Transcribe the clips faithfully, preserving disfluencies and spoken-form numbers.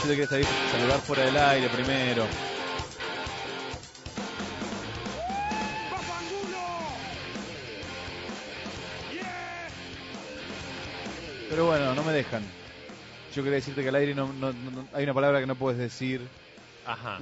te querés salir, saludar fuera del aire primero. Pero bueno, no me dejan. Yo quería decirte que al aire no, no, no, hay una palabra que no puedes decir. Ajá.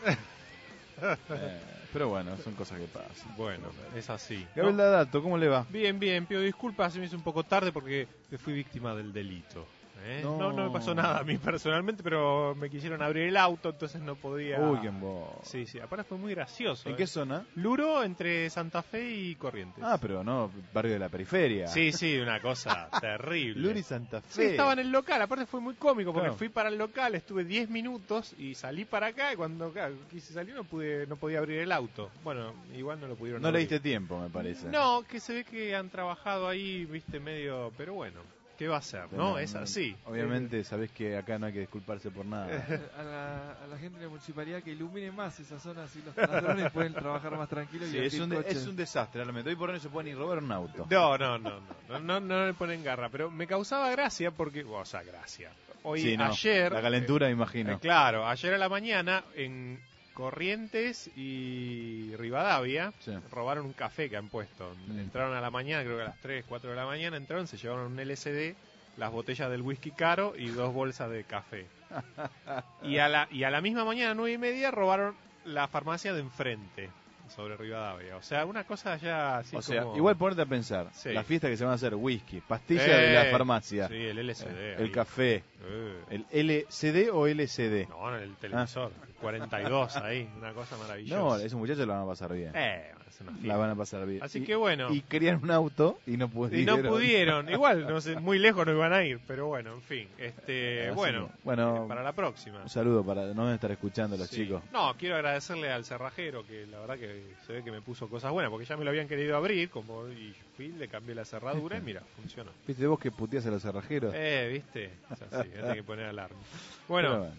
eh, pero bueno, son cosas que pasan. Bueno, es así. Gabriel ¿no? Dadato, ¿cómo le va? Bien, bien, pido disculpas, se me hizo un poco tarde porque fui víctima del delito. ¿eh? No. no, no me pasó nada a mí personalmente, pero me quisieron abrir el auto, entonces no podía... Uy, qué embol. Sí, sí, aparte fue muy gracioso. ¿En ¿eh? qué zona? Luro, entre Santa Fe y Corrientes. Ah, pero no, barrio de la periferia. Sí, sí, una cosa terrible. Luro y Santa Fe. Sí, estaba en el local, aparte fue muy cómico porque Claro. fui para el local, estuve diez minutos y salí para acá y cuando claro, quise salir no pude, no podía abrir el auto. Bueno, igual no lo pudieron No le abrir. diste tiempo, me parece. No, que se ve que han trabajado ahí, viste, medio... Pero bueno, ¿qué va a ser? ¿No? No, Es no, así. Obviamente, sabés que acá no hay que disculparse por nada. A la, a la gente de la municipalidad que ilumine más esa zona, así los ladrones pueden trabajar más tranquilos. Sí, y es abrir un, de- coches. es un desastre, realmente. Hoy por hoy no se puede ni robar un auto. No, no, no, no, no, no, no le ponen garra, pero me causaba gracia porque, o sea, gracia. Hoy, Sí, no, ayer... la calentura, eh, me imagino. eh, claro, ayer a la mañana en Corrientes y Rivadavia Sí. robaron un café que han puesto. Mm. Entraron a la mañana, creo que a las tres, cuatro de la mañana, entraron, se llevaron un L C D, las botellas del whisky caro y dos bolsas de café. Y a la, y a la misma mañana, nueve y media, robaron la farmacia de enfrente, sobre Rivadavia. O sea, una cosa ya así O sea, como... igual ponerte a pensar, Sí. la fiesta que se van a hacer, whisky, pastillas Eh, de la farmacia, Sí, el L C D. eh, ahí. el café, Eh. el L C D o L C D. No, en el televisor. cuarenta y dos ahí, una cosa maravillosa. No, esos muchachos la van a pasar bien. Eh, es una La fiesta. van a pasar bien. Así Y- que bueno. Y querían un auto y no Y pudieron. no pudieron, igual, no sé, muy lejos no iban a ir, pero bueno, en fin, este, Así bueno, que, bueno, eh, para la próxima. Un saludo para no deben estar escuchando los Sí. chicos. No, quiero agradecerle al cerrajero que la verdad que se ve que me puso cosas buenas, porque ya me lo habían querido abrir, como y fui, le cambié la cerradura y mira, funcionó. ¿Viste vos que puteás a los cerrajeros? Eh, ¿viste? Es así, hay que poner alarma. Bueno, Pero bueno.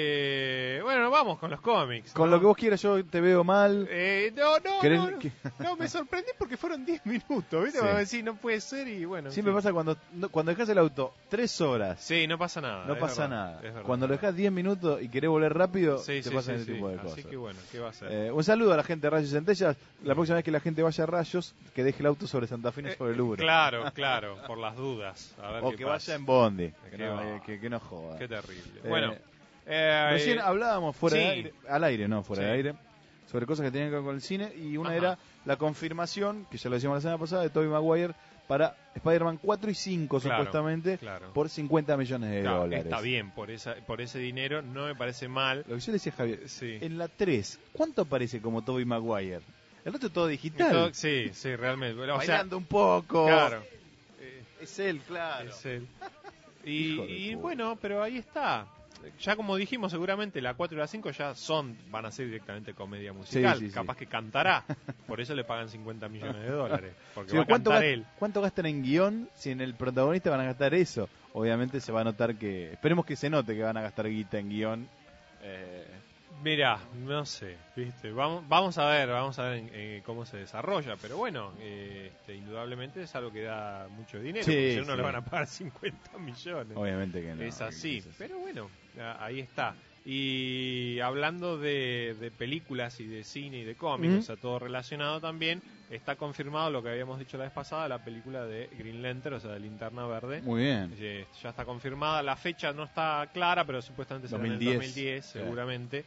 eh, bueno, vamos con los cómics. Con ¿no? lo que vos quieras, yo te veo mal. Eh, no, no, ¿Querés no, no, que- no, me sorprendí porque fueron diez minutos, ¿viste? Sí. Vamos a decir, no puede ser y bueno. en Siempre fin. pasa cuando no- cuando dejas el auto tres horas, Sí, no pasa nada. no es pasa verdad, nada. es verdad. Cuando lo dejas diez minutos y querés volver rápido, Sí, te sí, pasan sí, ese sí. tipo de Así cosas. que bueno, ¿qué va a ser? Eh, un saludo a la gente de Rayos y Centellas. La próxima vez que la gente vaya a Rayos, que deje el auto sobre Santa Fe y no sobre el Louvre. Claro, claro, por las dudas. A ver O qué que pasa. vaya en Bondi. Que Qué no, va. eh, que, que no joda. Qué terrible. Eh, bueno, eh, Recién eh, hablábamos fuera sí. de aire, al aire, no, fuera Sí. de aire, sobre cosas que tenían que ver con el cine, y una Ajá. era la confirmación, que ya lo decíamos la semana pasada, de Tobey Maguire para Spider-Man cuatro y cinco, Claro, supuestamente, claro. por cincuenta millones de claro, dólares. está bien, por esa, por ese dinero no me parece mal. Lo que yo le decía a Javier, Sí. en la tres, ¿cuánto aparece como Tobey Maguire? El resto es todo digital. Todo- sí, sí, realmente. O sea, Bailando un poco. claro. Eh, Es él, claro. es él. Y, Hijo de y puta. bueno, pero ahí está. Ya como dijimos, seguramente la cuatro y la cinco ya son, van a ser directamente comedia musical. Sí, sí, sí. Capaz que cantará. Por eso le pagan cincuenta millones de dólares. Porque Sí, va a ¿cuánto, cantar gast- él. ¿Cuánto gastan en guión si en el protagonista van a gastar eso? Obviamente se va a notar que... Esperemos que se note que van a gastar guita en guión. Eh, Mirá, no sé, viste, vamos, vamos a ver, vamos a ver en- en cómo se desarrolla, pero bueno, eh, este, indudablemente es algo que da mucho dinero, Sí, porque si no, no sí. le van a pagar cincuenta millones. obviamente que no. es así, que es pero bueno, a- ahí está. Y hablando de, de películas y de cine y de cómics, Ujú. o sea, todo relacionado también, está confirmado lo que habíamos dicho la vez pasada, la película de Green Lantern, o sea, de Linterna Verde. Muy bien. Eh, Ya está confirmada, la fecha no está clara, pero supuestamente será en el dos mil diez. dos mil diez, seguramente.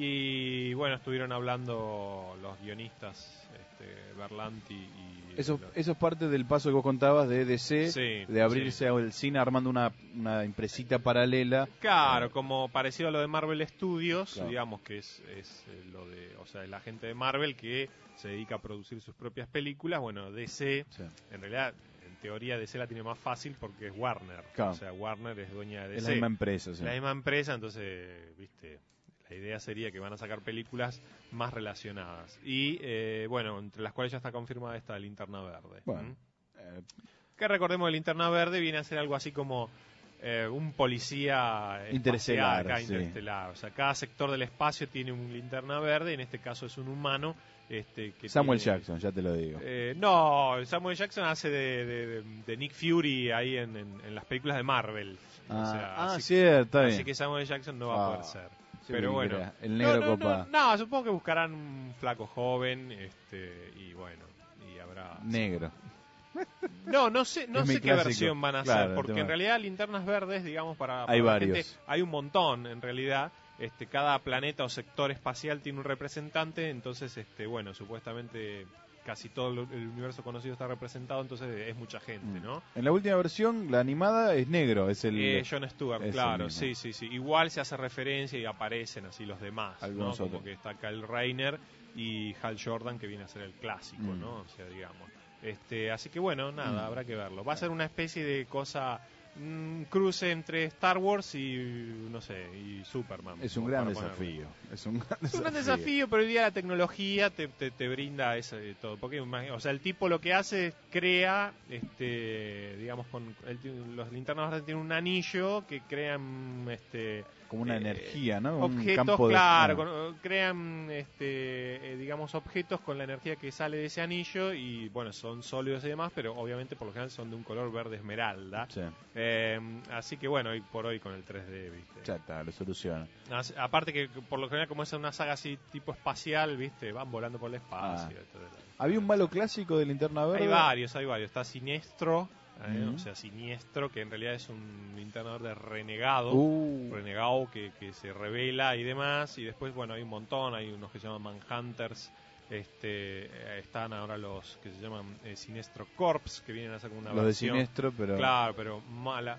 Y bueno, estuvieron hablando los guionistas, este, Berlanti y... Eso, los- eso es parte del paso que vos contabas de D C, Sí, de abrirse al cine armando una, una empresita paralela. Claro, como parecido a lo de Marvel Studios, Claro. digamos que es, es eh, lo de, o sea, es la gente de Marvel que se dedica a producir sus propias películas. Bueno, D C, Sí. en realidad, en teoría D C la tiene más fácil porque es Warner. Claro. O sea, Warner es dueña de D C. Es la misma empresa. Sí. La misma empresa, entonces, viste, la idea sería que van a sacar películas más relacionadas. Y, eh, bueno, entre las cuales ya está confirmada esta de Linterna Verde. Bueno, ¿Mm? eh, Que recordemos que Linterna Verde viene a ser algo así como eh, un policía interestelar, espacial, acá, sí. interestelar. O sea, cada sector del espacio tiene un linterna verde, en este caso es un humano. Este, que Samuel tiene, Jackson, ya te lo digo. Eh, no, Samuel Jackson hace de, de, de Nick Fury ahí en, en, en las películas de Marvel. Ah, o sea, ah así, cierto, está bien. así que Samuel Jackson no va Ah, a poder ser. sí, Pero bueno, era el negro no, no, copa. no, no, supongo que buscarán un flaco joven, este, y bueno, y habrá Negro. no, no sé, no Es sé mi qué clásico. versión van a Claro, hacer, porque tema. en realidad linternas verdes, digamos, para, para Hay la varios. gente, hay un montón en realidad. Este, cada planeta o sector espacial tiene un representante, entonces, este, bueno, supuestamente casi todo lo- el universo conocido está representado, entonces es mucha gente, ¿no? En la última versión, la animada es negro, es el... Eh, Jon Stewart, es el claro, mismo. sí, sí, sí. Igual se hace referencia y aparecen así los demás, ¿no? Algunos Como otros. que está Kyle Rayner y Hal Jordan, que viene a ser el clásico, Mm. ¿no? O sea, digamos. Este, así que bueno, nada, Mm. habrá que verlo. Va a ser una especie de cosa, un cruce entre Star Wars y, no sé, y Superman. Es un como gran para ponerlo. desafío. Es un gran Es un gran desafío. desafío, pero hoy día la tecnología te, te, te brinda eso de todo. Porque, imag- o sea, el tipo lo que hace es crea, este, digamos, con el, los linternas verdes tienen un anillo que crean, este, Como una eh, energía, ¿no? Un objetos, campo de- claro, ah. con- crean, este, eh, digamos, objetos con la energía que sale de ese anillo y, bueno, son sólidos y demás, pero obviamente por lo general son de un color verde esmeralda. Sí, Eh, así que, bueno, hoy por hoy con el tres D, ¿viste? ya está, lo soluciona. As- Aparte que por lo general como es una saga así tipo espacial, viste, van volando por el espacio. Ah. etcétera. Había un malo clásico de Linterna Verde. Hay varios, hay varios. Está Siniestro, ¿eh? Mm. o sea, Siniestro, que en realidad es un linterna verde renegado, Uh, renegado que, que se revela y demás. Y después, bueno, hay un montón, hay unos que se llaman Manhunters. Este, eh, están ahora los que se llaman eh, Siniestro Corps, que vienen a hacer como una los de versión. Siniestro, pero... Claro, pero mala.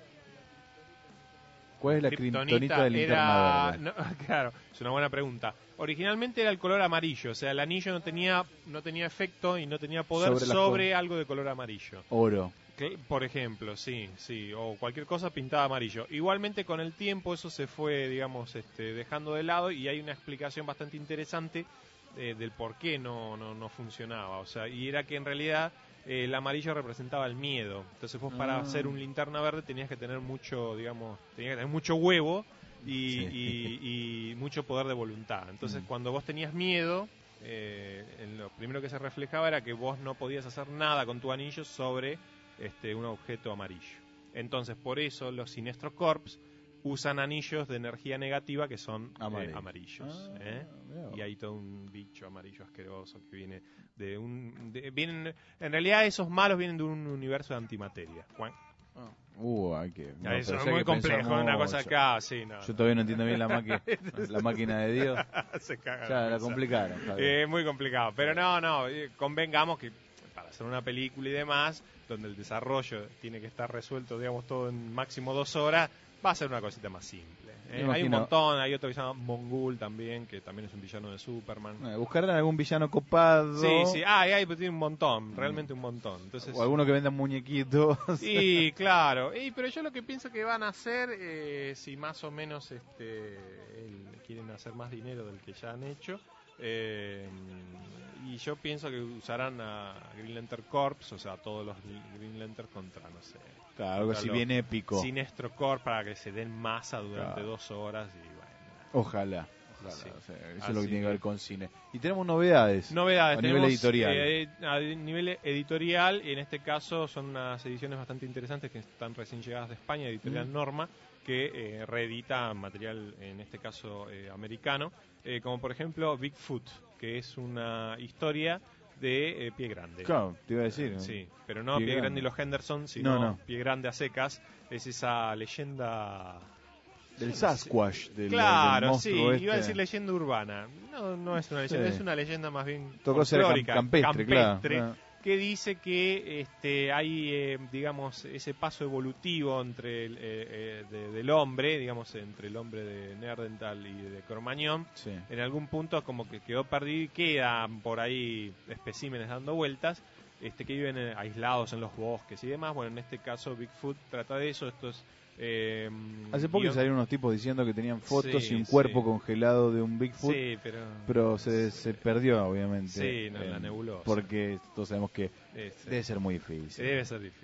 ¿Cuál es la kriptonita de Linterna era, Verde? no, claro, es una buena pregunta. Originalmente era el color amarillo, o sea, el anillo no tenía no tenía efecto y no tenía poder Sobre sobre, las co- algo de color amarillo. Oro. Que, por ejemplo, sí, sí, o cualquier cosa pintada amarillo. Igualmente con el tiempo eso se fue, digamos, este, dejando de lado y hay una explicación bastante interesante eh, del por qué no, no, no funcionaba. O sea, y era que en realidad eh, el amarillo representaba el miedo. Entonces vos para Ah. hacer un linterna verde tenías que tener mucho, digamos, tenías que tener mucho huevo y, Sí. y- y mucho poder de voluntad. Entonces Mm. cuando vos tenías miedo, eh, en lo primero que se reflejaba era que vos no podías hacer nada con tu anillo sobre este, un objeto amarillo. Entonces por eso los Sinestro Corps usan anillos de energía negativa que son eh, Amarillo. amarillos. Ah, ¿eh? mirá vos. Y hay todo un bicho amarillo asqueroso que viene de un... de- vienen, en realidad esos malos vienen de un universo de antimateria. Juan. Uh, hay que... no, Eso pero es hay muy que pensar complejo, una cosa mucho. acá, sí, no. Yo todavía no entiendo bien la, máquina la máquina de Dios. Se caga Ya de la risa. complicaron, Javier. Eh, muy complicado, pero no, no, eh, convengamos que para hacer una película y demás, donde el desarrollo tiene que estar resuelto, digamos, todo en máximo dos horas, va a ser una cosita más simple. Me Eh, hay un imagino. montón, hay otro que se llama Mongul también, que también es un villano de Superman. Eh, Buscarán algún villano copado. Sí, sí, ah, y hay, pero tiene un montón, realmente un montón. Entonces, O alguno que venda muñequitos. y claro, y, pero yo lo que pienso que van a hacer, eh, si más o menos este, el- quieren hacer más dinero del que ya han hecho, eh, y yo pienso que usarán a Green Lantern Corps, o sea, todos los Green Lantern contra, no sé, Claro, algo contra así los bien épico. Sinestro Corps para que se den masa durante Claro. dos horas y bueno. Ojalá. Ojalá, Sí. o sea, eso es Así lo que tiene que que- ver con cine. Y tenemos novedades. Novedades. A nivel tenemos, editorial. eh, a nivel editorial, y en este caso son unas ediciones bastante interesantes que están recién llegadas de España, Editorial Mm. Norma, que eh, reedita material, en este caso eh, americano, eh, como por ejemplo Bigfoot, que es una historia de eh, Pie Grande. Claro, te iba a decir. Sí, pero no Pie Pie, Grande. Grande y los Henderson, sino No, no. Pie Grande a secas. Es esa leyenda... Del Sasquatch. Del, Claro, del sí, monstruo iba a este. decir leyenda urbana. No, no es una leyenda, Sí. es una leyenda más bien Tocó ser cam- folclórica, campestre, claro. campestre, Ah. que dice que este, hay, eh, digamos, ese paso evolutivo entre el, eh, eh, de- del hombre, digamos, entre el hombre de Neandertal y de Cromañón. Sí. En algún punto como que quedó perdido y quedan por ahí especímenes dando vueltas, este, que viven eh, aislados en los bosques y demás. Bueno, en este caso Bigfoot trata de eso. Estos eh, Hace poco guion- salieron unos tipos diciendo que tenían fotos Sí, y un cuerpo sí. congelado de un Bigfoot. Sí, pero... Pero se, se perdió, obviamente. Sí, no, la eh, nebulosa. Porque todos sabemos que Este, debe ser muy difícil. debe ser difícil.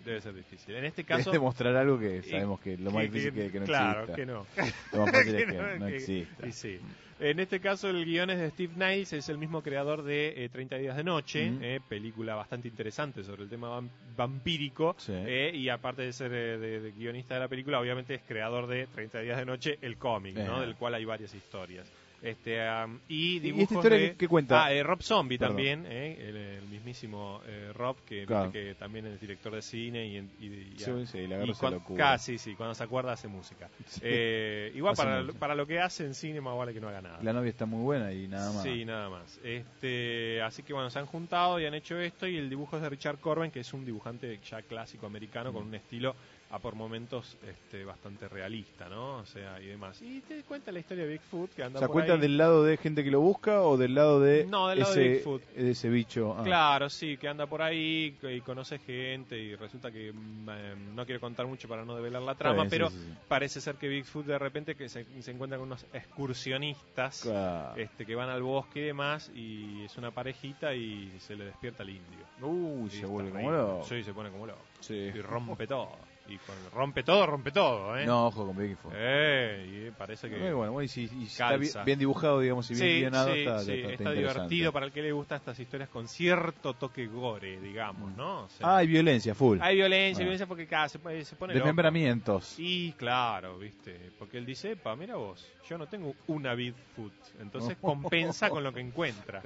debe ser difícil. En este Es caso... demostrar algo que sabemos que lo más que- difícil que, que no claro, exista. que no. Lo más fácil es Que que no, no que- exista. y sí. En este caso el guion es de Steve Niles, es el mismo creador de eh, treinta días de noche, Mm. eh, película bastante interesante sobre el tema vam- vampírico, Sí. eh, y aparte de ser eh, de, de guionista de la película, obviamente es creador de treinta días de noche, el cómic, ¿no? Eh. Del cual hay varias historias. Este, um, y ¿Y dibujos esta historia de... qué- qué cuenta? Ah, eh, Rob Zombie Perdón. también, eh, el, el mismísimo eh, Rob, que, viste Claro. que también es director de cine y... y, y- Sí, sí, le y agarró esa cuan- locura. casi, sí, cuando se acuerda hace música. Sí. Eh, igual Hace para, mucho. para lo que hace en cine más vale que no haga nada. La novia está muy buena y nada más. Sí, nada más. Este, así que bueno, se han juntado y han hecho esto, y el dibujo es de Richard Corben, que es un dibujante ya clásico americano con un estilo a por momentos este, bastante realista, ¿no? O sea, y demás. Y te cuenta la historia de Bigfoot, que anda ¿Se por cuenta ahí. del lado de gente que lo busca o del lado de No, del lado ese, de Bigfoot. de ese bicho? Ah. Claro, sí, que anda por ahí y conoce gente, y resulta que mm, eh, no quiero contar mucho para no develar la Está trama, bien, sí, pero sí, sí. parece ser que Bigfoot de repente que se, se encuentra con unos excursionistas Claro. este, que van al bosque y demás, y es una parejita y se le despierta el indio. Uy, Y se está vuelve re- como loco. Sí, se pone como loco. Sí. Y rompe todo. Y con, rompe todo, rompe todo, ¿eh? No, ojo con Bigfoot. Eh, y parece que... Muy bueno, bueno, y si, y si está calza. bien, bien dibujado, digamos, y bien Sí, guionado, sí, está, sí, está, está interesante. divertido para el que le gusta estas historias con cierto toque gore, digamos, ¿no? O sea, Ah, hay violencia, full. hay violencia, Ah. violencia porque cada se, pone- se pone loco. Desmembramientos. Y claro, viste, porque él dice, epa, mira vos, yo no tengo una Bigfoot, entonces No. compensa con lo que encuentra.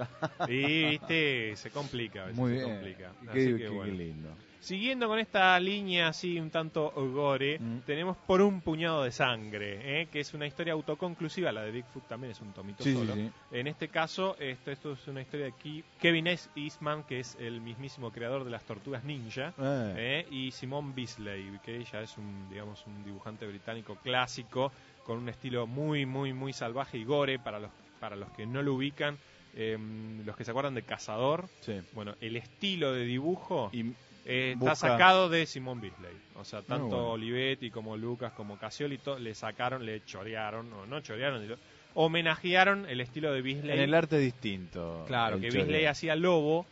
Y viste, se complica, a veces Muy se bien. complica. Qué, Así que, qué- bueno. qué lindo. Siguiendo con esta línea así un tanto gore, Mm. tenemos Por un puñado de sangre, ¿eh? Que es una historia autoconclusiva, la de Bigfoot también es un tomito Sí, solo. sí, sí. En este caso, esto, esto es una historia de Ki- Kevin S. Eastman, que es el mismísimo creador de las Tortugas Ninja, Eh. ¿eh? Y Simone Bisley, que ella es un, digamos, un dibujante británico clásico con un estilo muy, muy, muy salvaje y gore. Para los, para los que no lo ubican, eh, los que se acuerdan de Cazador, Sí. bueno, el estilo de dibujo Y eh, busca- está sacado de Simone Bisley. O sea, tanto bueno. Olivetti como Lucas como Casioli to- le sacaron, le chorearon, o no chorearon, sino homenajearon el estilo de Bisley. en el arte distinto. Claro, el que choreo. Bisley hacía Lobo,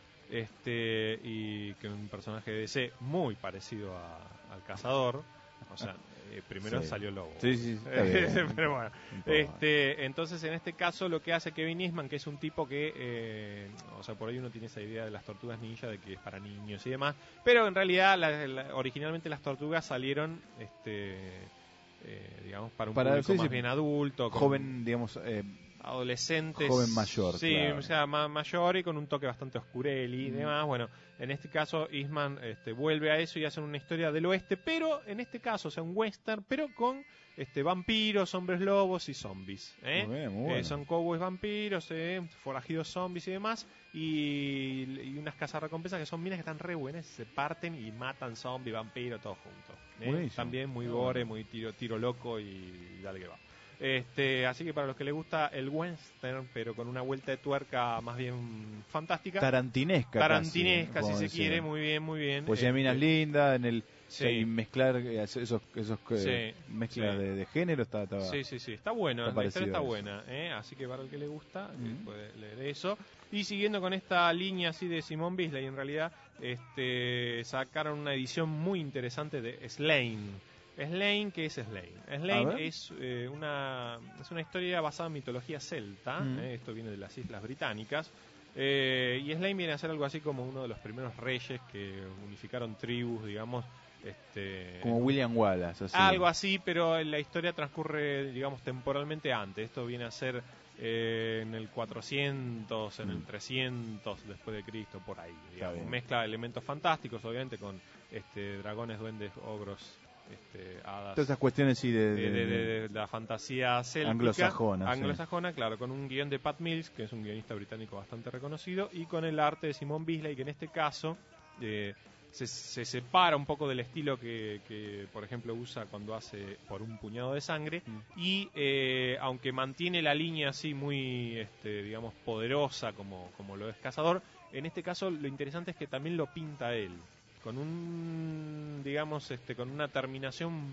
este y que un personaje de D C muy parecido a- al Cazador. O sea, eh, primero Sí. salió Lobo. Sí, sí, sí, está bien. Pero bueno, No importa. este, entonces en este caso lo que hace Kevin Eastman, que es un tipo que, eh, o sea, por ahí uno tiene esa idea de las tortugas ninja, de que es para niños y demás, pero en realidad la- la- originalmente las tortugas salieron, este, eh, digamos, para un Para- público sí, más sí. bien adulto, con Joven, digamos, eh, adolescentes, joven mayor, sí, claro. o sea, ma- mayor y con un toque bastante oscureli y Mm. demás. Bueno, en este caso Eastman este, vuelve a eso y hacen una historia del oeste, pero en este caso, o sea, un western, pero con este vampiros, hombres lobos y zombies. ¿eh? Muy bien, muy Eh, bueno. son cowboys vampiros, eh, forajidos zombies y demás, y, y unas cazarrecompensas que son minas que están re buenas, se parten y matan zombie, vampiro, todo junto. ¿eh? Buenísimo. También muy Ah, gore, bueno. muy tiro, tiro loco y dale que va. Este, así que para los que les gusta el western, pero con una vuelta de tuerca más bien fantástica, tarantinesca. tarantinesca, casi, si como se decía. quiere, muy bien, muy bien. Pues ya minas Este, lindas, en el sí. y mezclar eh, esos, esos eh, Sí, mezclas sí. De, de género está, está Sí, sí, sí, está bueno, está la historia está parecido a buena, ¿eh? Así que para el que le gusta, eh, Mm. puede leer eso. Y siguiendo con esta línea así de Simone Bisley, en realidad este, sacaron una edición muy interesante de Slain. Slain, ¿qué es Slain? Slain A ver. es, eh, una, es una historia basada en mitología celta, Mm. ¿eh? Esto viene de las Islas Británicas. Eh, y Slain viene a ser algo así como uno de los primeros reyes que unificaron tribus, digamos. Este, como William Wallace. Así. algo así, pero la historia transcurre, digamos, temporalmente antes. Esto viene a ser eh, en el cuatrocientos, en el Mm. trescientos después de Cristo, por ahí. Digamos. bien. Mezcla elementos fantásticos, obviamente, con este, dragones, duendes, ogros, este, hadas. Todas esas cuestiones sí de, De, de- de- de- de la fantasía céltica Anglosajona, sí. anglosajona, claro, con un guión de Pat Mills, que es un guionista británico bastante reconocido, y con el arte de Simone Bisley, que en este caso eh, se, se separa un poco del estilo que, que, por ejemplo, usa cuando hace Por un puñado de sangre, Mm. y eh, aunque mantiene la línea así muy, este, digamos, poderosa como, como lo es Cazador, en este caso lo interesante es que también lo pinta él, con un, digamos, este, con una terminación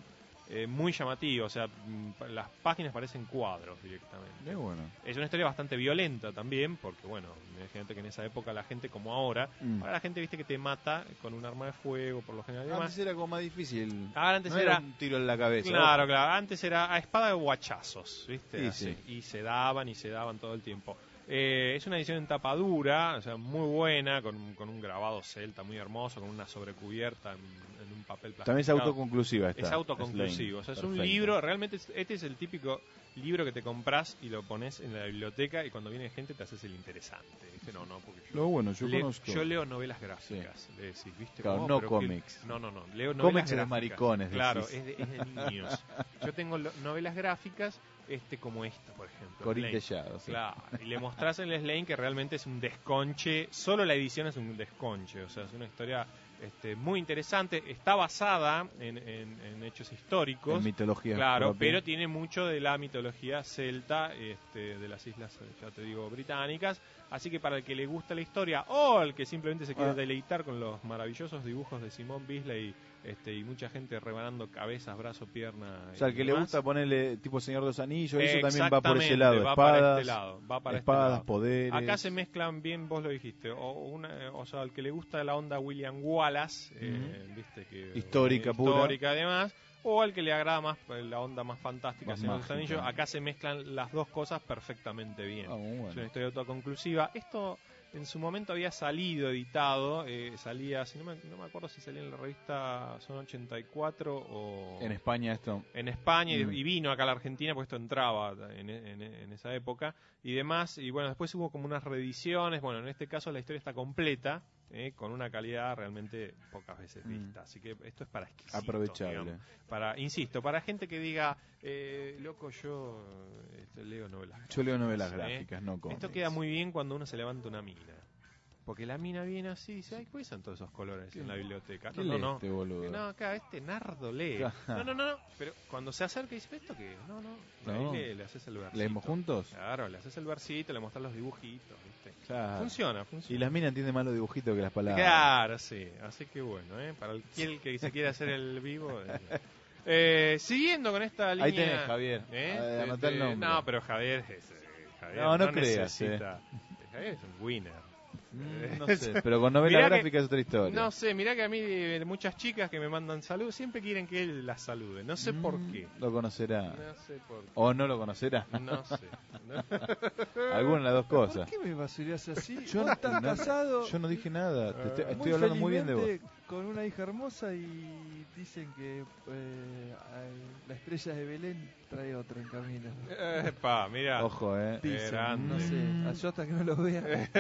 eh, muy llamativo, o sea, mm, las páginas parecen cuadros directamente. Es bueno. Es una historia bastante violenta también, porque bueno, imagínate que en esa época la gente como ahora, Mm. ahora la gente viste que te mata con un arma de fuego por lo general y demás. Antes era como más difícil. Ah, antes no era- un tiro en la cabeza. Claro, claro, antes era a espada de guachazos, ¿viste? Sí, Así, sí. y se daban y se daban todo el tiempo. Eh, es una edición en tapa dura, o sea, muy buena, con, con un grabado celta muy hermoso, con una sobrecubierta en, en un papel plastificado. También es autoconclusiva esta. Es autoconclusivo, o sea, es un Perfecto. libro, realmente es- este es el típico libro que te compras y lo pones en la biblioteca y cuando viene gente te haces el interesante, ¿viste? No, no, porque yo, Lo bueno, yo leo, conozco. yo leo novelas gráficas, le decís, ¿viste? Claro, Oh, no pero qué- cómics. No, no, no, leo novelas Cómics de gráficas. maricones, Claro, decís. es de, es de niños. Yo tengo lo- novelas gráficas este como esta, por ejemplo. Corín Slane. Tellado, sí. Claro, y le mostrás en el Slane que realmente es un desconche, solo la edición es un desconche, o sea, es una historia este, muy interesante, está basada en, en- en hechos históricos, En mitología. claro, propia. pero tiene mucho de la mitología celta, este, de las islas, ya te digo, británicas, así que para el que le gusta la historia o el que simplemente se quiere Ah. deleitar con los maravillosos dibujos de Simón Bisley este, y mucha gente rebanando cabezas, brazo, pierna. O sea, y al que le demás. gusta ponerle tipo Señor de los Anillos, eso también va por ese Exactamente, lado. va Espadas, para este lado, va para este espadas, lado. poderes. Acá se mezclan bien, vos lo dijiste, o, una, o sea, al que le gusta la onda William Wallace, eh, viste que Histórica, eh, pura. histórica además, o al que le agrada más eh, la onda más fantástica, Más Señor de los mágica. Anillos, acá se mezclan las dos cosas perfectamente bien. Ah, muy bueno. Es una historia autoconclusiva. Esto en su momento había salido editado, eh, salía, si no me, no me acuerdo si salía en la revista Son ochenta y cuatro o En España esto. en España y- Mm. y vino acá a la Argentina, pues esto entraba en, en- en esa época y demás. Y bueno, después hubo como unas reediciones. Bueno, en este caso la historia está completa, eh, con una calidad realmente pocas veces Mm. vista. Así que esto es para exquisitos, Aprovechable. digamos. Para, insisto, para gente que diga, eh, loco, yo este, leo novelas. Yo leo novelas ¿eh? gráficas, no cómics. Esto queda muy bien cuando uno se levanta una mina. Porque la mina viene así y dice, ay, ¿cuáles son todos esos colores ¿Qué? en la biblioteca? ¿Qué No, no, lee no. este boludo? No, acá este nardo lee. Claro. No, no, no, no. Pero cuando se acerca y dice, ¿esto qué es? No, no. No. Ahí le, le haces el versito. ¿Leemos juntos? Claro, le haces el versito, le mostrás los dibujitos, ¿viste? Claro. Funciona, funciona. Y las minas entienden más los dibujitos que las palabras. Claro, sí. Así que bueno, ¿eh? Para el, el que se quiera hacer el vivo. eh. Eh, siguiendo con esta línea. Ahí tenés, Javier. ¿eh? Ah, De- anotá el de- nombre. No, pero Javier es. eh, Javier No, no creas, necesita- Javier es un winner. Mm, no sé, pero con novela Mirá que- gráfica es otra historia. No sé, mirá que a mí eh, muchas chicas que me mandan salud siempre quieren que él las salude. No sé por Mm, qué. Lo conocerá. No sé por qué. O no lo conocerá. No sé. No. Alguna de las dos ¿Por cosas. qué me basurías así? Yo Vos no- estás no- casado, Yo no dije nada. Te estoy, Muy estoy hablando muy bien de vos. felizmente con una hija hermosa y dicen que eh, ay, la estrella de Belén trae otra en camino. Epa, mirá. Ojo, eh. Dicen, grande. no sé, yo hasta que no lo vea.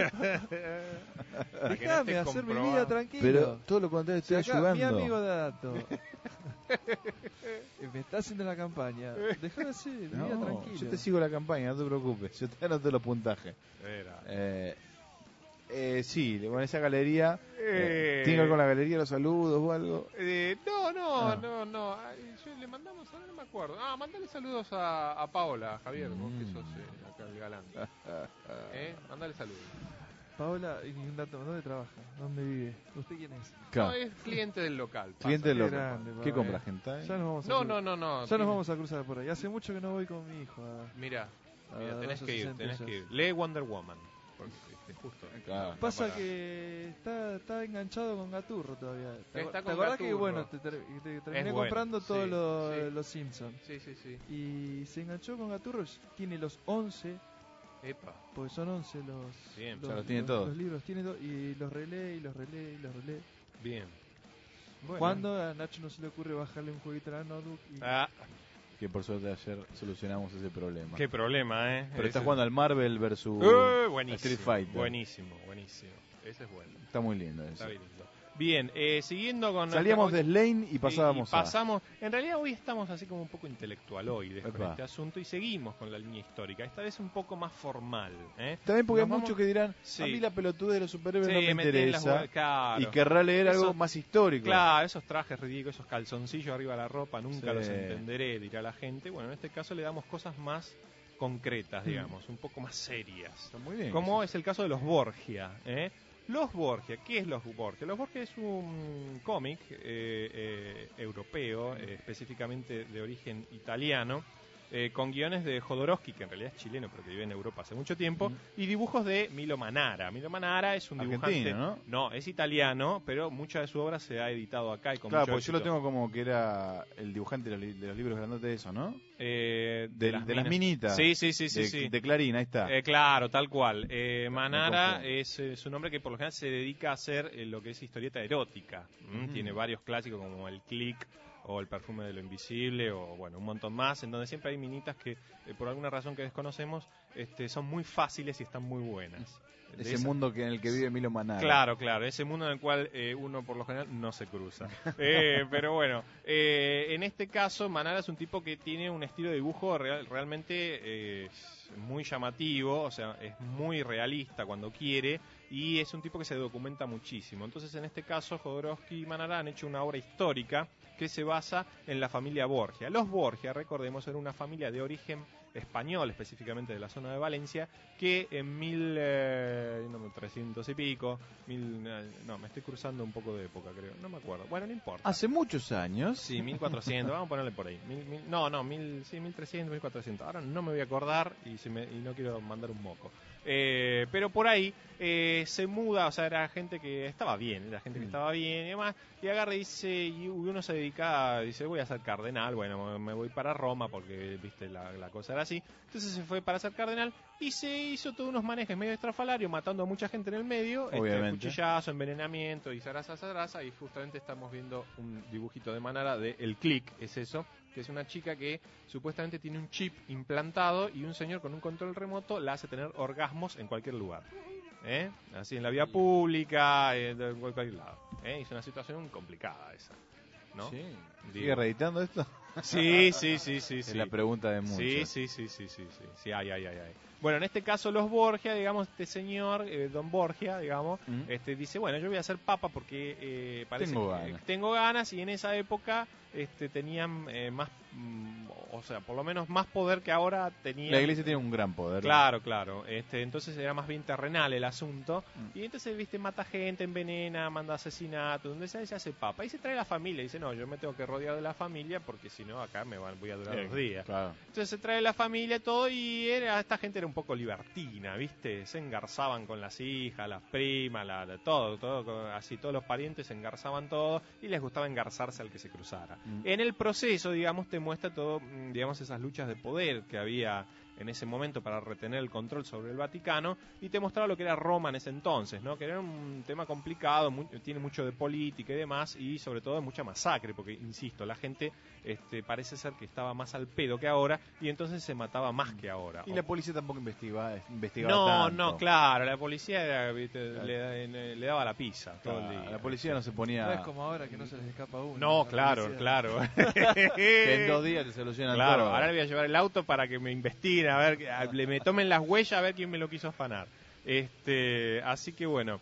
Para que no Déjame esté hacer mi comprobado. vida tranquilo. Pero todo lo contrario, Si estoy acá, mi ayudando. amigo Dato me está haciendo la campaña. Déjame hacer mi vida No, tranquilo. yo te sigo la campaña, no te preocupes. Yo te anoto los puntajes. Era. Eh, eh, sí, con esa galería. eh, Eh, ¿Tiene que ver con la galería, los saludos o algo? Eh, no, no, Ah. no, no. Ay, yo le mandamos, ahora no me acuerdo. Ah, mandale saludos a, a Paola, Javier, vos que Mm. sos eh, acá el galán. ¿Eh? Mandale saludos. Paola, y un dato, ¿dónde trabaja? ¿Dónde vive? ¿Usted quién es? Claro. No, es cliente del local. pasa. Cliente del Qué local. grande, ¿Qué Pablo. compra, gente? eh? Ya nos vamos a No, cru- no, no, no. Ya nos vamos a cruzar por ahí. Hace mucho que no voy con mi hijo. a- Mira, a mira, tenés darse que ir, sus tenés que centellas. ir. Lee Wonder Woman. Porque este, justo. Claro. Pasa Para- que está, está enganchado con Gaturro todavía. ¿Te, Está acu- con ¿te acordás que Gaturro. bueno, te, ter- te terminé bueno, comprando sí, todos los, sí. los Simpsons? Sí, sí, sí. Y se enganchó con Gaturro, tiene los once, Epa. porque son once los, Bien, los, ya los tiene los- todos. los libros, tiene to- y los relee, y los relee, y los relee. Bien. Bueno. Cuando a Nacho no se le ocurre bajarle un jueguito a la notebook y Ah, Que por suerte ayer solucionamos ese problema. qué problema, ¿eh? Pero está Ese- jugando al Marvel versus Eh, buenísimo. Street Fighter. Buenísimo, buenísimo. Ese es bueno. Está muy lindo eso. Está bien. Bien, eh, siguiendo con... Salíamos de nuestra- Slane y pasábamos y pasamos, en realidad hoy estamos así como un poco intelectualoides con Epa. este asunto y seguimos con la línea histórica, esta vez un poco más formal. ¿eh? a... También porque hay Nos muchos vamos- que dirán, Sí. a mí la pelotudez de los superhéroes Sí, no me meten las interesa. hue- claro. Y querrá leer Eso- algo más histórico. Claro, esos trajes ridículos, esos calzoncillos arriba de la ropa, nunca Sí. los entenderé, dirá la gente. Bueno, en este caso le damos cosas más concretas, Mm. digamos, un poco más serias. Está muy bien. Como es el caso de los Borgia, ¿eh? Los Borgia, ¿qué es Los Borgia? Los Borgia es un cómic eh, eh, europeo, eh, específicamente de origen italiano, eh, con guiones de Jodorowsky, que en realidad es chileno, pero que vive en Europa hace mucho tiempo, mm. y dibujos de Milo Manara. Milo Manara es un Argentino, dibujante... ¿no? No, es italiano, pero mucha de su obra se ha editado acá. Y con claro, mucho porque éxito. yo lo tengo como que era el dibujante de los, li- de los libros grandotes de eso, ¿no? Eh, de, de, las, de las minitas. Sí, sí, sí, sí. De, sí. de Clarín, ahí está. Eh, claro, tal cual. Eh, Manara es, es un hombre que por lo general se dedica a hacer eh, lo que es historieta erótica. ¿Mm? Mm. Tiene varios clásicos como El Click o El perfume de lo invisible o bueno, un montón más, en donde siempre hay minitas que eh, por alguna razón que desconocemos este, son muy fáciles y están muy buenas. De ese esa... mundo que en el que vive Milo Manara. Claro, claro, ese mundo en el cual eh, uno por lo general no se cruza. eh, pero bueno, eh, en este caso Manara es un tipo que tiene un estilo de dibujo real, realmente eh, muy llamativo, o sea, es muy realista cuando quiere y es un tipo que se documenta muchísimo. Entonces en este caso Jodorowsky y Manara han hecho una obra histórica que se basa en la familia Borgia. Los Borgia, recordemos, eran una familia de origen español, específicamente de la zona de Valencia, que en mil eh, no, trescientos y pico, mil, no, me estoy cruzando un poco de época, creo, no me acuerdo, bueno, no importa. Hace muchos años. Sí, mil cuatrocientos, vamos a ponerle por ahí, mil, mil, no, no, mil, sí, mil trescientos, mil cuatrocientos, ahora no me voy a acordar y, se me, y no quiero mandar un moco. Eh, pero por ahí eh, se muda, o sea, era gente que estaba bien, era gente que estaba bien y demás, y agarra y dice, y uno se dedica, dice, voy a ser cardenal, bueno, me voy para Roma porque, viste, la, la cosa era así, entonces se fue para ser cardenal y se hizo todos unos manejes medio estrafalarios, matando a mucha gente en el medio, obviamente, este, cuchillazo, envenenamiento y zaraza, zaraza, y justamente estamos viendo un dibujito de Manara de El Click, es eso, que es una chica que supuestamente tiene un chip implantado y un señor con un control remoto la hace tener orgasmos en cualquier lugar. ¿Eh? Así en la vía pública, en cualquier lado. ¿Eh? Es una situación complicada esa, ¿no? Sí. ¿Sigue reeditando esto? Sí, sí, sí, sí. Es sí. la pregunta de muchos. Sí, sí, sí, sí, sí, sí. Sí, ay, ay, ay, ay. Bueno, en este caso los Borgia, digamos, este señor, eh, don Borgia, digamos, ¿Mm? este dice, bueno, yo voy a ser papa porque eh, parece tengo que ganas. tengo ganas y en esa época este, tenían eh, más, mm, o sea, por lo menos más poder que ahora tenían. La iglesia tiene un gran poder. Claro, claro. Este, entonces era más bien terrenal el asunto. Mm. Y entonces, viste, mata gente, envenena, manda asesinato, donde sea, se hace papa. Y se trae la familia. Dice, no, yo me tengo que rodear de la familia porque si no, acá me van, voy a durar Bien, dos días. Claro. Entonces se trae la familia, todo, y era, esta gente era un poco libertina, viste. Se engarzaban con las hijas, las primas, la, la, todo, todo, así, todos los parientes se engarzaban todo y les gustaba engarzarse al que se cruzara. Mm. En el proceso, digamos, te muestra todo, digamos, esas luchas de poder que había en ese momento para retener el control sobre el Vaticano y te mostraba lo que era Roma en ese entonces, ¿no? Que era un tema complicado, muy, tiene mucho de política y demás y sobre todo mucha masacre porque, insisto, la gente este, parece ser que estaba más al pedo que ahora y entonces se mataba más que ahora. Y la policía tampoco investigaba, investigaba no, tanto. No, claro, la policía era, ¿viste? Claro. Le, le daba la pizza todo claro, el día. La policía no se ponía... No es como ahora que no se les escapa uno. No, claro, policía. claro. Que en dos días te solucionan claro, todo. Ahora le voy a llevar el auto para que me investiguen, a ver, a, le me tomen las huellas a ver quién me lo quiso afanar. Este, así que bueno,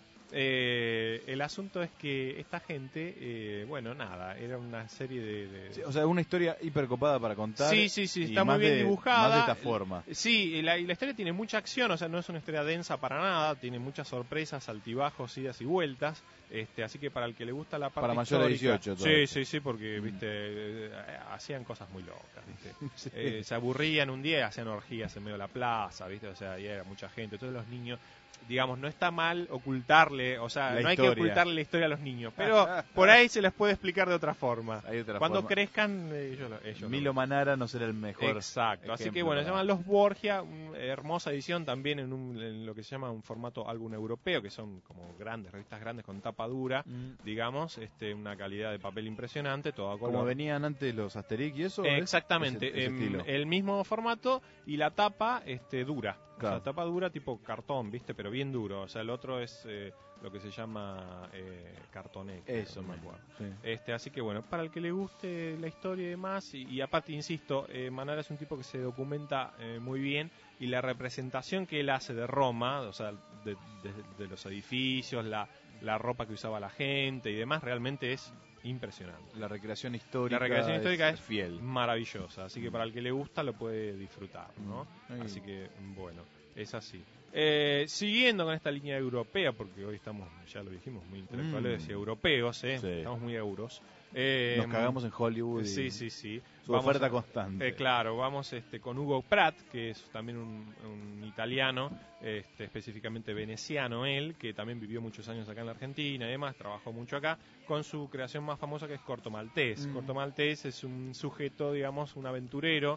eh, el asunto es que esta gente, eh, bueno, nada, era una serie de... de... Sí, o sea, una historia hipercopada para contar. Sí, sí, sí, está muy bien de, dibujada. Más de esta forma. Sí, y la, y la historia tiene mucha acción, o sea, no es una historia densa para nada, tiene muchas sorpresas, altibajos, idas y vueltas. Este, así que para el que le gusta la parte para mayores de dieciocho todo sí, esto. sí, sí, porque mm. viste eh, hacían cosas muy locas, viste. Sí. Eh, se aburrían un día y hacían orgías en medio de la plaza, viste, o sea, y era mucha gente, entonces los niños, digamos, no está mal ocultarle, o sea, la no historia. hay que ocultarle la historia a los niños, pero por ahí se les puede explicar de otra forma. Hay otra Cuando forma. crezcan, eh, ellos, ellos Milo lo... Manara no será el mejor. Exacto, así que bueno, se llaman Los Borgia, una hermosa edición también en, un, en lo que se llama un formato álbum europeo, que son como grandes, revistas grandes con tapa dura, mm. digamos, este, una calidad de papel impresionante, todo a color. Como venían antes los Asterix y eso. Eh, exactamente, ese, ese en, el mismo formato y la tapa este, dura. Claro. O sea, tapa dura tipo cartón, ¿viste? Pero bien duro. O sea, el otro es eh, lo que se llama eh, cartoné. Eso no me acuerdo. Sí. Este, así que bueno, para el que le guste la historia y demás, y, y aparte, insisto, eh, Manara es un tipo que se documenta eh, muy bien y la representación que él hace de Roma, o sea, de, de, de los edificios, la, la ropa que usaba la gente y demás, realmente es impresionante. La recreación histórica, la recreación histórica es, es fiel, maravillosa, así que para el que le gusta lo puede disfrutar, ¿no? Mm. Así que bueno, es así. Eh, siguiendo con esta línea europea, porque hoy estamos, ya lo dijimos, muy intelectuales Mm. y europeos, ¿eh? Sí. Estamos muy euros. Eh, Nos cagamos en Hollywood. Y Sí, sí, sí. Su Vamos oferta a- constante. Eh, claro, vamos este, con Hugo Pratt, que es también un, un italiano, este, específicamente veneciano él, que también vivió muchos años acá en la Argentina y demás, trabajó mucho acá, con su creación más famosa que es Corto Maltés. Mm. Corto Maltés es un sujeto, digamos, un aventurero,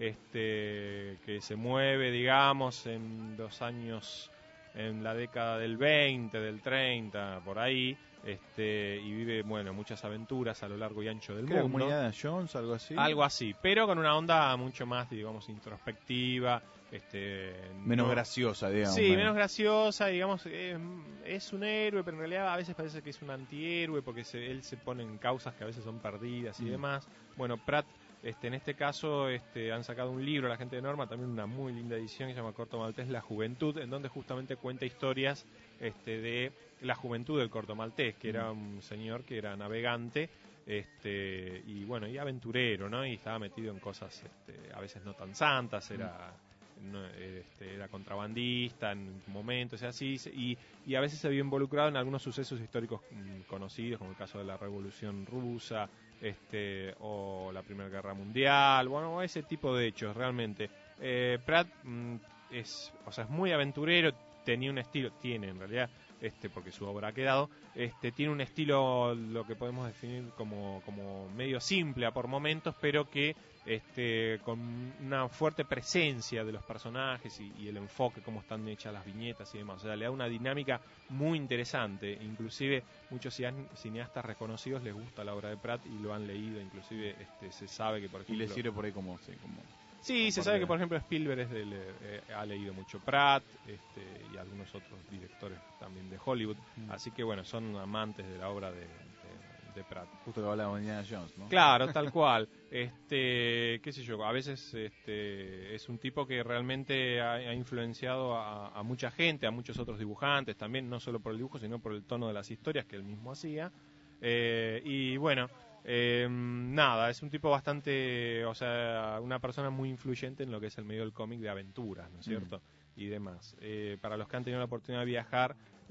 este, que se mueve, digamos, en los años, en la década del veinte, del treinta, por ahí, este, y vive, bueno, muchas aventuras a lo largo y ancho del ¿Qué era mundo. como Indiana Jones, algo así? Algo así, pero con una onda mucho más, digamos, introspectiva, este, Menos no- graciosa, digamos. Sí, menos graciosa, digamos, eh, es un héroe, pero en realidad a veces parece que es un antihéroe porque se- él se pone en causas que a veces son perdidas y Mm. demás. Bueno, Pratt, este, en este caso, este, han sacado un libro, La gente de Norma, también una muy linda edición que se llama Corto Maltés, La Juventud, en donde justamente cuenta historias este, de la juventud del Corto Maltés, que era un señor que era navegante, este, y bueno, y aventurero, ¿no? Y estaba metido en cosas este, a veces no tan santas, era... no, este, era contrabandista en momentos y así, y, y a veces se había involucrado en algunos sucesos históricos mm, conocidos, como el caso de la Revolución Rusa, este, o la Primera Guerra Mundial, bueno, ese tipo de hechos realmente. Eh, Pratt mm, es, o sea, es muy aventurero, tenía un estilo, tiene en realidad, este, porque su obra ha quedado, este, tiene un estilo, lo que podemos definir como, como medio simple a por momentos, pero que este, con una fuerte presencia de los personajes y, y el enfoque, cómo están hechas las viñetas y demás. O sea, le da una dinámica muy interesante. Inclusive muchos cian- cineastas reconocidos les gusta la obra de Pratt y lo han leído. Inclusive este, se sabe que, por Y ejemplo... le sirve por ahí como... Sí, como Sí, se como sabe parte que, por ejemplo, Spielberg es del, eh, ha leído mucho Pratt este, y algunos otros directores también de Hollywood. Mm. Así que, bueno, son amantes de la obra de, de, de Pratt. Justo que hablábamos de Indiana Jones, ¿no? Claro, tal cual. Este, qué sé yo, a veces este, es un tipo que realmente ha, ha influenciado a, a mucha gente, a muchos otros dibujantes también, no solo por el dibujo, sino por el tono de las historias que él mismo hacía. Eh, y bueno, eh, nada, es un tipo bastante, o sea, una persona muy influyente en lo que es el medio del cómic de aventuras, ¿no es cierto? Mm. Y demás. Eh, para los que han tenido la oportunidad de viajar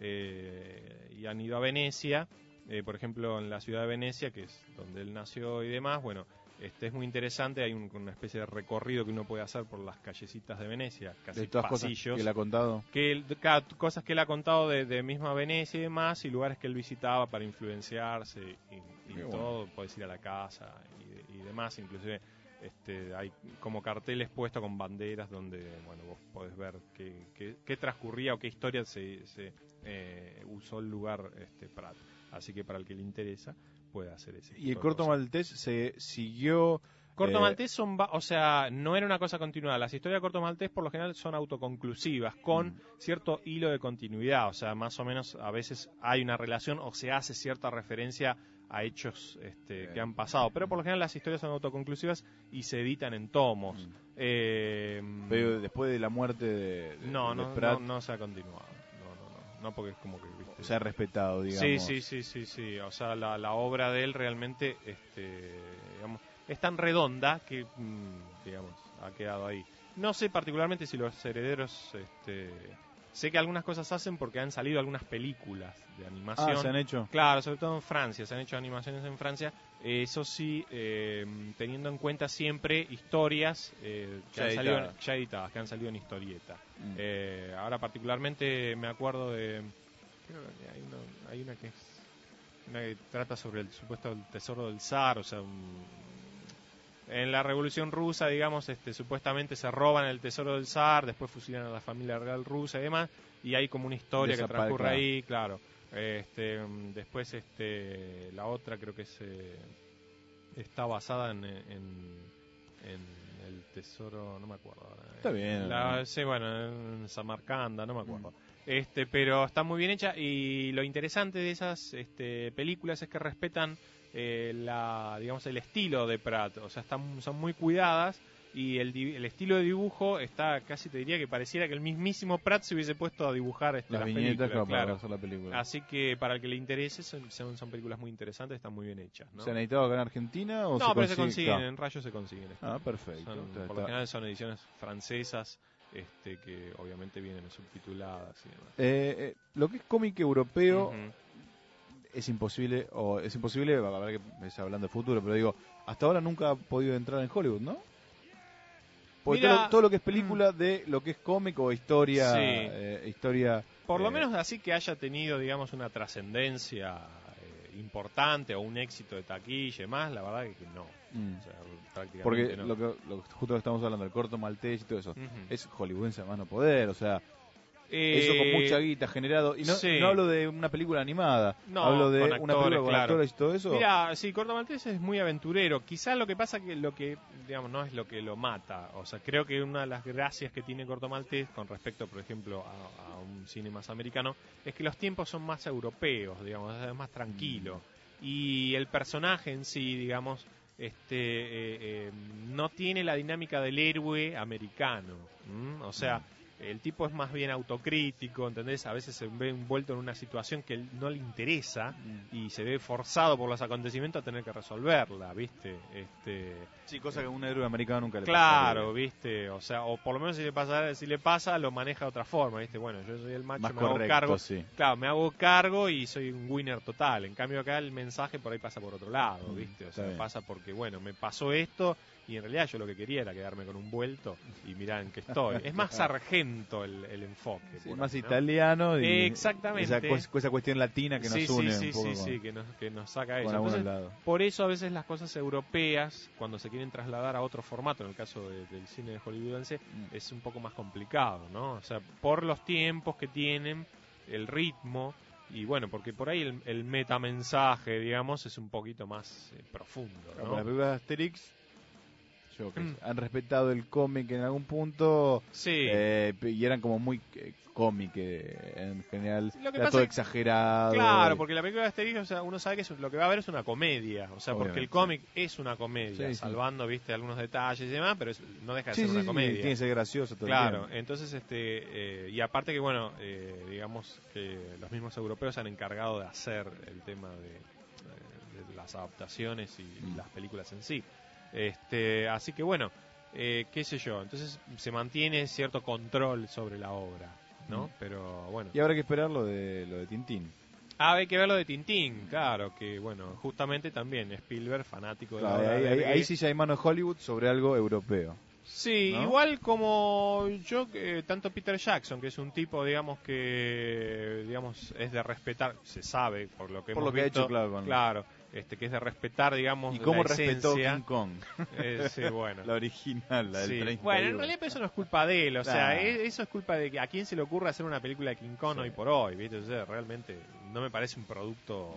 eh, y han ido a Venecia, eh, por ejemplo, en la ciudad de Venecia, que es donde él nació y demás, bueno, este es muy interesante, hay un- una especie de recorrido que uno puede hacer por las callecitas de Venecia, casi De todas pasillos. cosas que le ha contado. Que él- de cada- cosas que él ha contado de, de misma Venecia y demás, y lugares que él visitaba para influenciarse y, y Qué todo, bueno. puedes ir a la casa y, y demás, inclusive este, hay como carteles puestos con banderas donde bueno vos podés ver qué, qué, qué transcurría o qué historia se, se eh, usó el lugar este, Pratt. Así que para el que le interesa puede hacer ese Y el tipo de Corto cosas. Maltés se siguió... Corto eh, Maltés son, va- o sea, no era una cosa continuada. Las historias de Corto Maltés por lo general son autoconclusivas, con Mm. cierto hilo de continuidad. O sea, más o menos a veces hay una relación o se hace cierta referencia a hechos este, que han pasado. Pero por lo general las historias son autoconclusivas y se editan en tomos. Mm. Eh, Pero después de la muerte de, de- no, de no, Pratt, no, no se ha continuado. No, no, no. No porque es como que, viste, se ha respetado, digamos. Sí, sí, sí, sí, sí. O sea, la, la obra de él realmente, este, digamos, es tan redonda que, mm, digamos, ha quedado ahí. No sé particularmente si los herederos, este, sé que algunas cosas hacen porque han salido algunas películas de animación. Ah, ¿se han hecho? Claro, sobre todo en Francia, se han hecho animaciones en Francia. Eh, eso sí, eh, teniendo en cuenta siempre historias eh, que Ya han salido en- editadas. ya editadas, que han salido en historieta. Mm. Eh, ahora particularmente me acuerdo de... Creo que hay una, hay una que es... Una que trata sobre el supuesto tesoro del zar, o sea... un- en la Revolución Rusa, digamos, este, supuestamente se roban el tesoro del zar, después fusilan a la familia real rusa y demás, y hay como una historia que Desapalca. transcurre ahí, claro. Este, mm, después este, la otra creo que es, eh, está basada en, en, en el tesoro, no me acuerdo ahora. Está bien. La- sí, bueno, en Samarcanda, no me acuerdo. Mm. Este, pero está muy bien hecha y lo interesante de esas este, películas es que respetan eh, la, digamos, el estilo de Pratt, o sea, están, son muy cuidadas y el, di- el estilo de dibujo está casi te diría que pareciera que el mismísimo Pratt se hubiese puesto a dibujar este, Las las viñetas, películas, claro, para claro. hacer la película. Así que para el que le interese son, son, son películas muy interesantes, están muy bien hechas, ¿no? ¿Se han editado acá en Argentina o No, se pero se consigue- consiguen, claro. en Rayos se consiguen. este. Ah, perfecto. Son- Está- por lo está- general son ediciones francesas este que obviamente vienen subtituladas y demás. Eh, eh, lo que es cómic europeo Ujú. es imposible, o es imposible, la verdad que me está hablando de futuro, pero digo, hasta ahora nunca ha podido entrar en Hollywood, ¿no? Porque Mira, todo, todo lo que es película de lo que es cómic o historia, Sí. eh, historia... Por lo eh, menos así que haya tenido, digamos, una trascendencia eh, importante o un éxito de taquilla y demás, la verdad que no. mm. O sea, prácticamente Porque no. lo que, lo que justo que estamos hablando, el corto maltés y todo eso, Ujú. es hollywoodense a mano poder, o sea, Eh, eso con mucha guita generado. Y no, sí. no hablo de una película animada, No, hablo de con una actores, película con claro. actores y todo eso. Mira, sí, Corto Maltés es muy aventurero. Quizás lo que pasa que lo que, digamos, no es lo que lo mata. O sea, creo que una de las gracias que tiene Corto Maltés con respecto, por ejemplo, a, a un cine más americano, es que los tiempos son más europeos, digamos, es más tranquilo. Y el personaje en sí, digamos, este eh, eh, no tiene la dinámica del héroe americano. ¿m? O sea, el tipo es más bien autocrítico, ¿entendés? A veces se ve envuelto en una situación que él no le interesa y se ve forzado por los acontecimientos a tener que resolverla, ¿viste? Este, Sí, cosa que a un héroe americano nunca le claro, pasaría. ¿viste? O sea, o por lo menos si le pasa, si le pasa, lo maneja de otra forma, ¿viste? Bueno, yo soy el macho, Más me hago correcto, cargo. sí. Claro, me hago cargo y soy un winner total. En cambio acá el mensaje por ahí pasa por otro lado, Mm, ¿viste? O está sea, bien. pasa porque, bueno, me pasó esto y en realidad yo lo que quería era quedarme con un vuelto y mirá en qué estoy. Es más sargento el, el enfoque. Sí, por más ahí, ¿no? italiano y Exactamente. esa, cu- esa cuestión latina que nos sí, une sí, un sí, poco sí, con, sí, que nos, que nos saca con eso. algunos Entonces, lados. por eso a veces las cosas europeas, cuando se quieren trasladar a otro formato, en el caso de- del cine de hollywoodense, Mm. es un poco más complicado, ¿no? O sea, por los tiempos que tienen, el ritmo, y bueno, porque por ahí el, el metamensaje, digamos, es un poquito más eh, profundo, Como ¿no? las películas de Asterix, yo que Mm. sé, han respetado el cómic en algún punto Sí. eh, y eran como muy eh, cómic eh, en general, Lo que era pasa todo es- exagerado. Claro, y- porque la película de Asterix, o sea, uno sabe que es- lo que va a ver es una comedia, o sea, porque Obviamente, el cómic es una comedia, Sí, sí. salvando, viste, algunos detalles y demás, pero es- no deja de sí, ser sí, una sí, comedia. tiene que ser gracioso todo el Claro, tiempo. entonces, este, eh, y aparte que, bueno, eh, digamos que los mismos europeos se han encargado de hacer el tema de, eh, de las adaptaciones y, y Mm. las películas en sí. Este, así que, bueno, eh, qué sé yo, entonces se mantiene cierto control sobre la obra, ¿no? Mm. Pero, bueno. Y habrá que esperar lo de, lo de Tintín. Ah, hay que ver lo de Tintín, claro, que, bueno, justamente también Spielberg, fanático de la Claro, obra ahí, de ahí- Hergé. ahí sí ya hay mano de Hollywood sobre algo europeo. Sí, ¿no? igual como yo, eh, tanto Peter Jackson, que es un tipo, digamos, que digamos es de respetar, se sabe por lo que Por hemos lo que ha visto, hecho, claro, con- claro, este, que es de respetar, digamos, ¿Y cómo la respetó esencia. King Kong? Eh, sí, bueno. La original, la del Sí. treinta y Bueno, en uno. realidad eso no es culpa de él, o sea, Nah. e- eso es culpa de que a quién se le ocurre hacer una película de King Kong Sí. hoy por hoy, ¿viste? O sea, realmente no me parece un producto.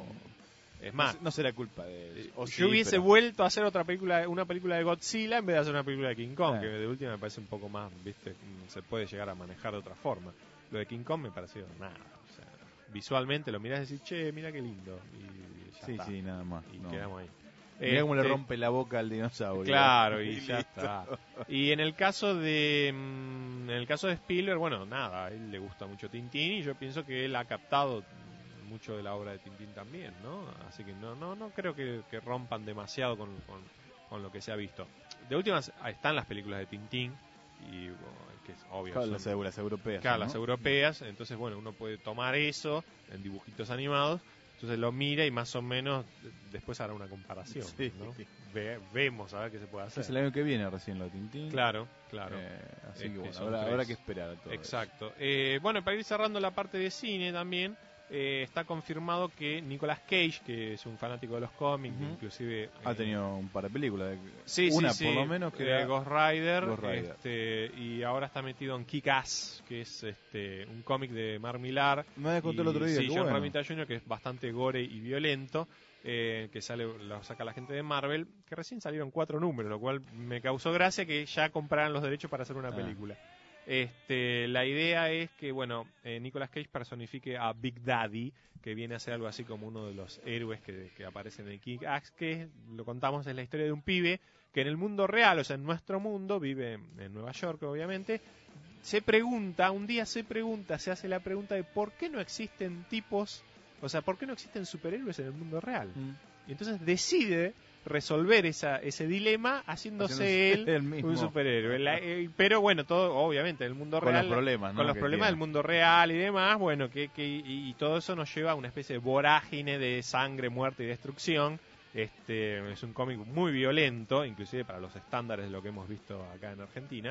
Es más, no, no será culpa de él. O yo sí, hubiese pero- vuelto a hacer otra película, una película de Godzilla en vez de hacer una película de King Kong, Ah. que de última me parece un poco más, viste, mm, se puede llegar a manejar de otra forma. Lo de King Kong me pareció nada, o sea, visualmente lo mirás y decís, che, mira qué lindo, y ya Sí, está, sí, nada más. y no. quedamos ahí. Mirá cómo le Este, rompe la boca al dinosaurio. Claro, y Y ya listo. está. Y en el caso de mm, en el caso de Spielberg, bueno, nada, a él le gusta mucho Tintín y yo pienso que él ha captado mucho de la obra de Tintín también, ¿no? Así que no no no creo que, que rompan demasiado con, con, con lo que se ha visto. De últimas están las películas de Tintín y bueno, que es obvio. Claro, son- las, las europeas. Claro, ¿no? las europeas, entonces bueno, uno puede tomar eso en dibujitos animados, entonces lo mira y más o menos d- después hará una comparación, Sí. ¿no? Ve- vemos a ver qué se puede hacer. Es el año que viene recién lo de Tintín. Claro, claro. Eh, así Es que que bueno, son habrá, tres. habrá que esperar a todo Exacto. Eh, bueno, para ir cerrando la parte de cine también, eh, está confirmado que Nicolas Cage, que es un fanático de los cómics, Ujú. inclusive... eso. Ha eh, tenido un par de películas. de- Sí, una sí, por sí, lo menos que eh, era- Ghost Rider, Ghost Rider. Este, y ahora está metido en Kick-Ass, que es este, un cómic de Mark Millar. Me habías contado el y, otro día. Sí, qué John bueno. Romita junior, que es bastante gore y violento, eh, que sale lo saca la gente de Marvel, que recién salieron cuatro números, lo cual me causó gracia que ya compraran los derechos para hacer una Ah. película. Este, la idea es que, bueno, eh, Nicolas Cage personifique a Big Daddy, que viene a ser algo así como uno de los héroes que, que aparecen en Kick-Ass, que lo contamos, es la historia de un pibe que en el mundo real, o sea, en nuestro mundo, vive en Nueva York, obviamente, se pregunta, un día se pregunta, se hace la pregunta de por qué no existen tipos, o sea, por qué no existen superhéroes en el mundo real. Mm. Y entonces decide resolver esa, ese dilema haciéndose él el mismo. un superhéroe. La, eh, pero bueno, todo obviamente el mundo Con real, los problemas, ¿no? con los que problemas tiene. del mundo real y demás, bueno, que, que y, y todo eso nos lleva a una especie de vorágine de sangre, muerte y destrucción. Este es un cómic muy violento, inclusive para los estándares de lo que hemos visto acá en Argentina,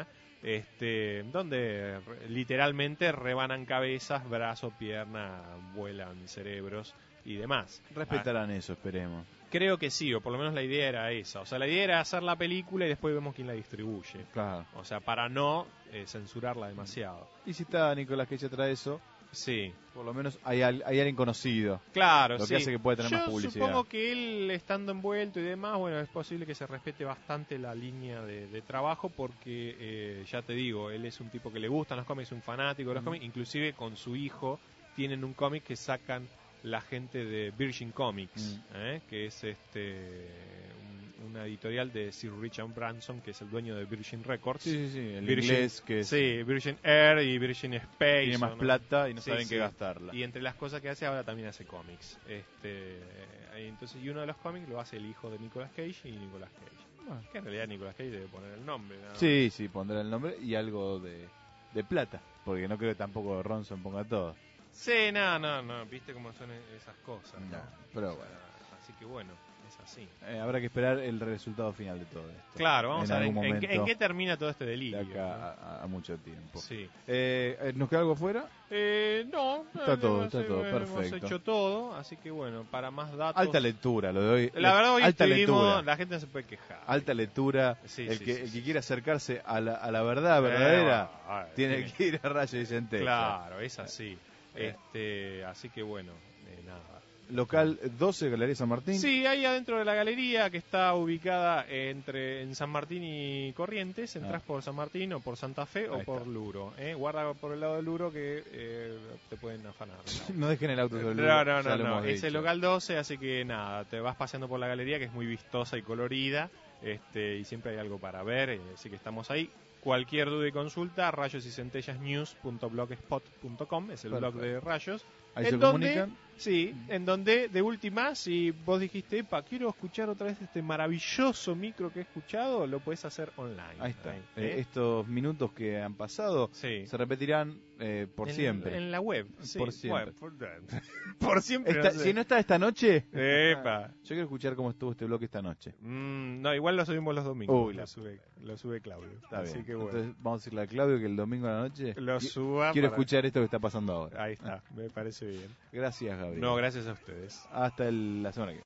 este donde re- literalmente rebanan cabezas, brazos, piernas, vuelan cerebros y demás. Respetarán eso, esperemos. Creo que sí, o por lo menos la idea era esa. O sea, la idea era hacer la película y después vemos quién la distribuye. Claro. O sea, para no eh, censurarla demasiado. Y si está Nicolás Cage atrás de eso, Sí, por lo menos hay, al- hay alguien conocido. claro, Lo que sí. hace que pueda tener Yo más publicidad. supongo que él, estando envuelto y demás, bueno, es posible que se respete bastante la línea de, de trabajo porque, eh, ya te digo, él es un tipo que le gustan los cómics, un fanático de los Mm. cómics. Inclusive con su hijo tienen un cómic que sacan la gente de Virgin Comics, Mm. ¿eh? Que es este un- una editorial de Sir Richard Branson, que es el dueño de Virgin Records. Sí, sí, sí. El Virgin- inglés que es- Sí, Virgin Air y Virgin Space. tiene más ¿o no? plata y no Sí, saben sí. qué gastarla. Y entre las cosas que hace ahora también hace cómics. Este, eh, entonces, y uno de los cómics lo hace el hijo de Nicolas Cage y Nicolas Cage. Bueno. Que en realidad Nicolas Cage debe poner el nombre. ¿no? Sí, sí, pondrá el nombre y algo de, de plata. Porque no creo que tampoco Ronson ponga todo. Sí, no, no, no. Viste cómo son esas cosas. ¿no? No, pero O sea, bueno. así que bueno, es así. Eh, habrá que esperar el resultado final de todo esto. Claro, vamos En a ver en, algún en qué- en momento qué termina todo este de delirio. acá ¿no? a, a mucho tiempo. Sí. Eh, eh, ¿Nos queda algo fuera? Eh, no, Está eh, todo, hemos- está todo, eh, perfecto. Hemos hecho todo, así que bueno, para más datos. Alta lectura, lo de hoy. La verdad, hoy alta estuvimos- lectura. la gente no se puede quejar. Alta lectura. Sí, el, sí, que, sí, el sí, que quiera acercarse a la, a la verdad Eh, verdadera ah, tiene tiene- que ir a Rayo y Centella. Claro, es así. Eh. Este, así que bueno, eh, nada. Local doce, Galería San Martín. Sí, ahí adentro de la galería que está ubicada entre en San Martín y Corrientes, entras Ah. por San Martín o por Santa Fe o Ahí por está. Luro. ¿eh? Guarda por el lado de Luro que eh, te pueden afanar. No dejen el auto sobre el No, lugar, no, ya no, lo no. hemos Es el dicho. local doce, así que nada, te vas paseando por la galería que es muy vistosa y colorida, este, y siempre hay algo para ver, eh, así que estamos ahí. Cualquier duda y consulta, rayos y centellas news punto blogspot punto com es el blog Perfecto. de Rayos. Ahí en se donde, comunican. Sí, en donde de última, si vos dijiste, epa, quiero escuchar otra vez este maravilloso micro que he escuchado, lo puedes hacer online. Ahí está. ¿eh? Eh, estos minutos que han pasado Sí. se repetirán eh, por En- siempre. En la web. Sí, Por siempre. bueno, por, por siempre. Esta- no sé. Si no está esta noche, Epa. yo quiero escuchar cómo estuvo este bloque esta noche. Mm, no, igual lo subimos los domingos. Uy, lo, la- sube, lo sube Claudio. Está Así bien. que bueno. Entonces vamos a decirle a Claudio que el domingo a la noche lo qui- suba. quiero para- escuchar esto que está pasando ahora. Ahí está, me parece bien. Gracias, Gabriel. No, gracias a ustedes. Hasta el- la semana que viene.